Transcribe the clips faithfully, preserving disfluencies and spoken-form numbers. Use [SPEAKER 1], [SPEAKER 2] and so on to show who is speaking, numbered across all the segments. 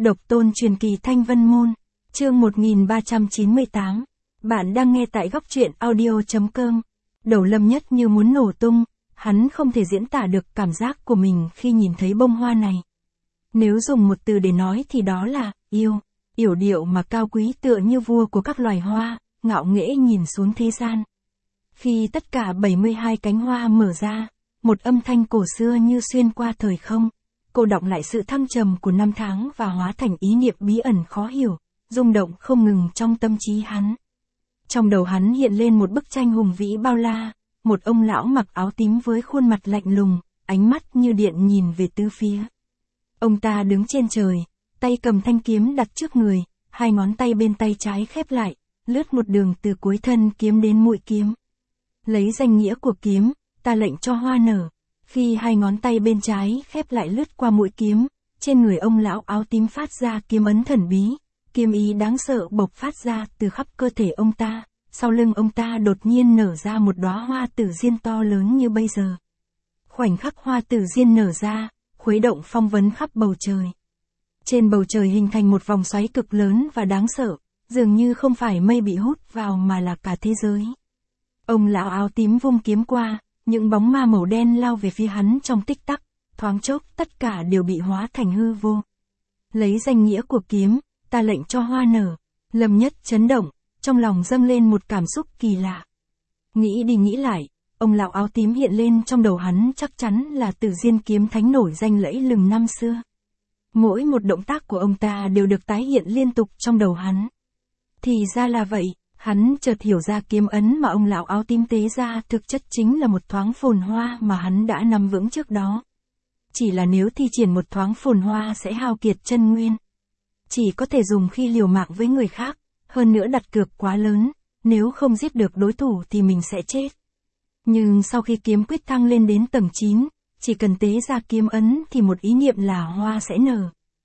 [SPEAKER 1] Độc tôn truyền kỳ Thanh Vân Môn, chương một nghìn ba trăm chín mươi tám. Bạn đang nghe tại góc truyện audio.com. Đầu Lâm Nhất như muốn nổ tung, hắn không thể diễn tả được cảm giác của mình khi nhìn thấy bông hoa này. Nếu dùng một từ để nói thì đó là, yêu, yểu điệu mà cao quý tựa như vua của các loài hoa, ngạo nghễ nhìn xuống thế gian. Khi tất cả bảy mươi hai cánh hoa mở ra, một âm thanh cổ xưa như xuyên qua thời không, cô đọng lại sự thăng trầm của năm tháng và hóa thành ý niệm bí ẩn khó hiểu, rung động không ngừng trong tâm trí hắn. Trong đầu hắn hiện lên một bức tranh hùng vĩ bao la, một ông lão mặc áo tím với khuôn mặt lạnh lùng, ánh mắt như điện nhìn về tứ phía. Ông ta đứng trên trời, tay cầm thanh kiếm đặt trước người, hai ngón tay bên tay trái khép lại, lướt một đường từ cuối thân kiếm đến mũi kiếm. Lấy danh nghĩa của kiếm, ta lệnh cho hoa nở. Khi hai ngón tay bên trái khép lại lướt qua mũi kiếm, trên người ông lão áo tím phát ra kiếm ấn thần bí, kiếm ý đáng sợ bộc phát ra từ khắp cơ thể ông ta, sau lưng ông ta đột nhiên nở ra một đóa hoa tử diên to lớn như bây giờ. Khoảnh khắc hoa tử diên nở ra, khuấy động phong vấn khắp bầu trời. Trên bầu trời hình thành một vòng xoáy cực lớn và đáng sợ, dường như không phải mây bị hút vào mà là cả thế giới. Ông lão áo tím vung kiếm qua, những bóng ma màu đen lao về phía hắn trong tích tắc, thoáng chốc tất cả đều bị hóa thành hư vô. Lấy danh nghĩa của kiếm, ta lệnh cho hoa nở. Lâm Nhất chấn động, trong lòng dâng lên một cảm xúc kỳ lạ. Nghĩ đi nghĩ lại, ông lão áo tím hiện lên trong đầu hắn chắc chắn là Tử Diên kiếm thánh nổi danh lẫy lừng năm xưa. Mỗi một động tác của ông ta đều được tái hiện liên tục trong đầu hắn. Thì ra là vậy. Hắn chợt hiểu ra kiếm ấn mà ông lão áo tím tế ra thực chất chính là một thoáng phồn hoa mà hắn đã nắm vững trước đó. Chỉ là nếu thi triển một thoáng phồn hoa sẽ hao kiệt chân nguyên. Chỉ có thể dùng khi liều mạng với người khác, hơn nữa đặt cược quá lớn, nếu không giết được đối thủ thì mình sẽ chết. Nhưng sau khi kiếm quyết thăng lên đến tầng chín, chỉ cần tế ra kiếm ấn thì một ý niệm là hoa sẽ nở.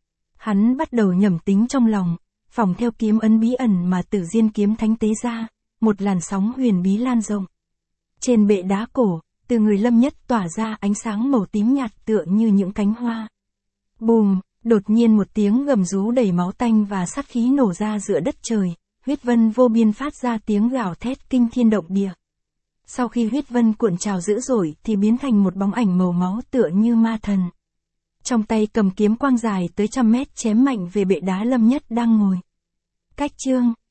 [SPEAKER 1] Hắn bắt đầu nhẩm tính trong lòng. Phỏng theo kiếm ấn bí ẩn mà Tử Diên kiếm thánh tế ra, một làn sóng huyền bí lan rộng. Trên bệ đá cổ, từ người Lâm Nhất tỏa ra ánh sáng màu tím nhạt tựa như những cánh hoa. Bùm, đột nhiên một tiếng gầm rú đầy máu tanh và sát khí nổ ra giữa đất trời, huyết vân vô biên phát ra tiếng gào thét kinh thiên động địa. Sau khi huyết vân cuộn trào dữ dội thì biến thành một bóng ảnh màu máu tựa như ma thần. Trong tay cầm kiếm quang dài tới trăm mét chém mạnh về bệ đá Lâm Nhất đang ngồi. Cách chương